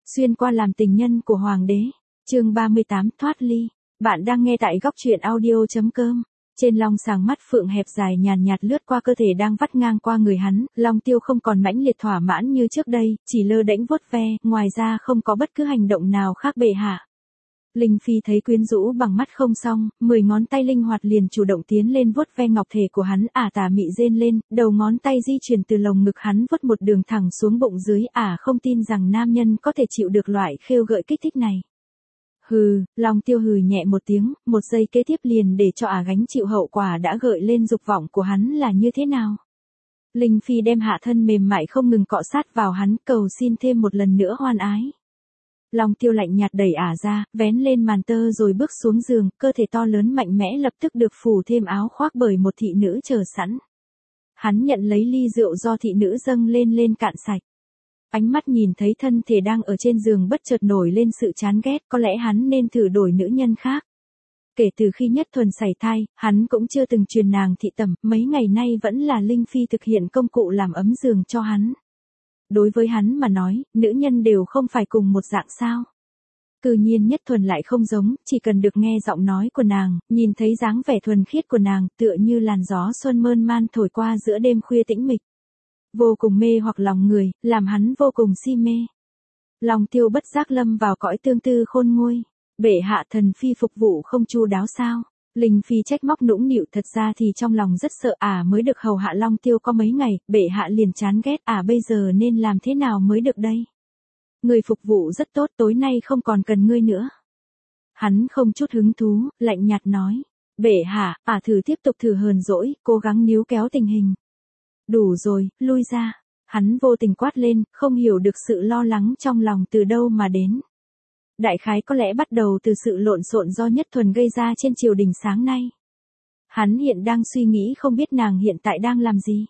Xuyên qua làm tình nhân của hoàng đế. Chương 38 thoát ly. Bạn đang nghe tại góc truyện audio.com. Trên long sàng mắt phượng hẹp dài nhàn nhạt lướt qua cơ thể đang vắt ngang qua người hắn, Long Tiêu không còn mãnh liệt thỏa mãn như trước đây, chỉ lơ đễnh vuốt ve, ngoài ra không có bất cứ hành động nào khác bệ hạ. Linh Phi thấy quyến rũ bằng mắt không xong, 10 ngón tay linh hoạt liền chủ động tiến lên vuốt ve ngọc thể của hắn, tà mị rên lên, đầu ngón tay di chuyển từ lồng ngực hắn vuốt một đường thẳng xuống bụng dưới, không tin rằng nam nhân có thể chịu được loại khêu gợi kích thích này. Hừ, Long Tiêu hừ nhẹ một tiếng, một giây kế tiếp liền để cho gánh chịu hậu quả đã gợi lên dục vọng của hắn là như thế nào. Linh Phi đem hạ thân mềm mại không ngừng cọ sát vào hắn, cầu xin thêm một lần nữa hoan ái. Long Tiêu lạnh nhạt đẩy ra, vén lên màn tơ rồi bước xuống giường, cơ thể to lớn mạnh mẽ lập tức được phủ thêm áo khoác bởi một thị nữ chờ sẵn. Hắn nhận lấy ly rượu do thị nữ dâng lên cạn sạch. Ánh mắt nhìn thấy thân thể đang ở trên giường bất chợt nổi lên sự chán ghét, có lẽ hắn nên thử đổi nữ nhân khác. Kể từ khi Nhất Thuần sảy thai, hắn cũng chưa từng truyền nàng thị tẩm, mấy ngày nay vẫn là Linh Phi thực hiện công cụ làm ấm giường cho hắn. Đối với hắn mà nói, nữ nhân đều không phải cùng một dạng sao. Cư nhiên Nhất Thuần lại không giống, chỉ cần được nghe giọng nói của nàng, nhìn thấy dáng vẻ thuần khiết của nàng, tựa như làn gió xuân mơn man thổi qua giữa đêm khuya tĩnh mịch. Vô cùng mê hoặc lòng người, làm hắn vô cùng si mê. Long Tiêu bất giác lâm vào cõi tương tư khôn nguôi. Bệ hạ, thần phi phục vụ không chu đáo sao? Linh Phi trách móc nũng nịu, thật ra thì trong lòng rất sợ, mới được hầu hạ Long Tiêu có mấy ngày, bệ hạ liền chán ghét, bây giờ nên làm thế nào mới được đây? Người phục vụ rất tốt, tối nay không còn cần ngươi nữa. Hắn không chút hứng thú, lạnh nhạt nói. Bệ hạ, tiếp tục thử hờn dỗi, cố gắng níu kéo tình hình. Đủ rồi, lui ra. Hắn vô tình quát lên, không hiểu được sự lo lắng trong lòng từ đâu mà đến. Đại khái có lẽ bắt đầu từ sự lộn xộn do Nhất Thuần gây ra trên triều đình sáng nay. Hắn hiện đang suy nghĩ không biết nàng hiện tại đang làm gì.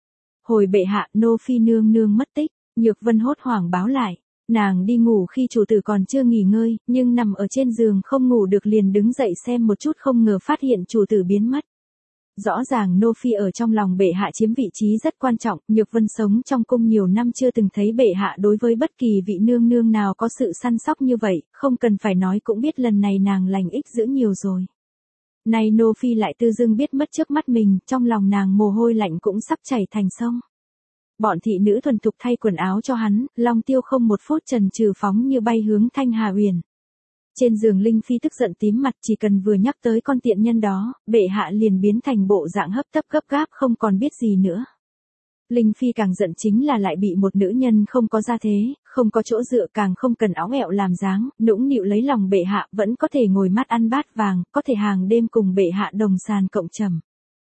Hồi bệ hạ, nô phi nương nương mất tích, Nhược Vân hốt hoảng báo lại. Nàng đi ngủ khi chủ tử còn chưa nghỉ ngơi, nhưng nằm ở trên giường không ngủ được liền đứng dậy xem một chút, không ngờ phát hiện chủ tử biến mất. Rõ ràng nô phi ở trong lòng bệ hạ chiếm vị trí rất quan trọng, Nhược Vân sống trong cung nhiều năm chưa từng thấy bệ hạ đối với bất kỳ vị nương nương nào có sự săn sóc như vậy, không cần phải nói cũng biết lần này nàng lành ích dữ nhiều rồi. Nay nô phi lại tự dưng biết mất trước mắt mình, trong lòng nàng mồ hôi lạnh cũng sắp chảy thành sông. Bọn thị nữ thuần thục thay quần áo cho hắn, Long Tiêu không một phút chần chừ phóng như bay hướng Thanh Hà Uyển. Trên giường Linh Phi tức giận tím mặt, chỉ cần vừa nhắc tới con tiện nhân đó, bệ hạ liền biến thành bộ dạng hấp tấp gấp gáp không còn biết gì nữa. Linh Phi càng giận chính là lại bị một nữ nhân không có gia thế, không có chỗ dựa, càng không cần áo ẹo làm dáng, nũng nịu lấy lòng bệ hạ, vẫn có thể ngồi mắt ăn bát vàng, có thể hàng đêm cùng bệ hạ đồng sàn cộng trầm.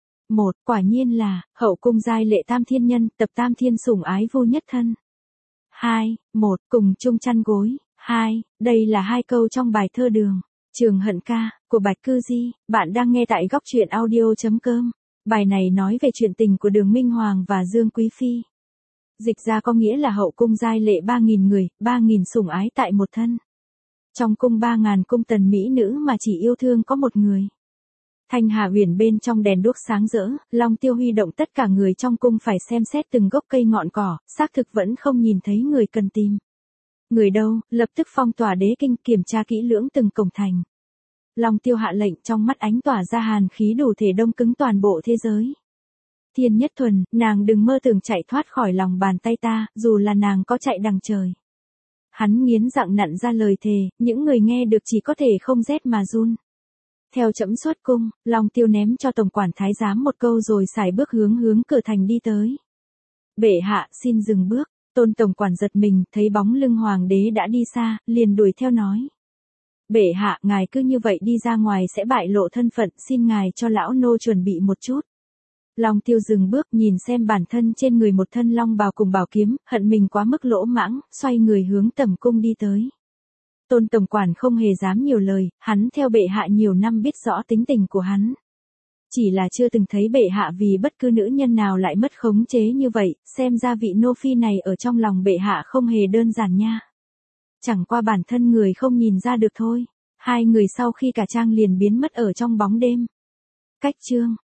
Quả nhiên là, hậu cung giai lệ tam thiên nhân, tập tam thiên sủng ái vô nhất thân. 2. Cùng chung chăn gối. 2. Đây là 2 câu trong bài thơ Đường Trường Hận Ca, của Bạch Cư Di, bạn đang nghe tại góc truyện audio.com. Bài này nói về chuyện tình của Đường Minh Hoàng và Dương Quý Phi. Dịch ra có nghĩa là hậu cung giai lệ 3.000 người, 3.000 sủng ái tại một thân. Trong cung 3.000 cung tần mỹ nữ mà chỉ yêu thương có một người. Thanh Hà Uyển bên trong đèn đuốc sáng rỡ, Long Tiêu huy động tất cả người trong cung phải xem xét từng gốc cây ngọn cỏ, xác thực vẫn không nhìn thấy người cần tìm. Người đâu, lập tức phong tỏa đế kinh, kiểm tra kỹ lưỡng từng cổng thành. Long Tiêu hạ lệnh, trong mắt ánh tỏa ra hàn khí đủ thể đông cứng toàn bộ thế giới. Thiên Nhất Thuần, nàng đừng mơ tưởng chạy thoát khỏi lòng bàn tay ta, dù là nàng có chạy đằng trời. Hắn nghiến răng nặn ra lời thề, những người nghe được chỉ có thể không rét mà run. Theo trẫm xuất cung, Long Tiêu ném cho tổng quản thái giám một câu rồi sải bước hướng cửa thành đi tới. Bệ hạ, xin dừng bước. Tôn tổng quản giật mình, thấy bóng lưng hoàng đế đã đi xa, liền đuổi theo nói. Bệ hạ, ngài cứ như vậy đi ra ngoài sẽ bại lộ thân phận, xin ngài cho lão nô chuẩn bị một chút. Long Tiêu dừng bước, nhìn xem bản thân trên người một thân long bào cùng bảo kiếm, hận mình quá mức lỗ mãng, xoay người hướng tẩm cung đi tới. Tôn tổng quản không hề dám nhiều lời, hắn theo bệ hạ nhiều năm biết rõ tính tình của hắn. Chỉ là chưa từng thấy bệ hạ vì bất cứ nữ nhân nào lại mất khống chế như vậy, xem ra vị nô phi này ở trong lòng bệ hạ không hề đơn giản nha. Chẳng qua bản thân người không nhìn ra được thôi. 2 người sau khi cả trang liền biến mất ở trong bóng đêm. Cách chương.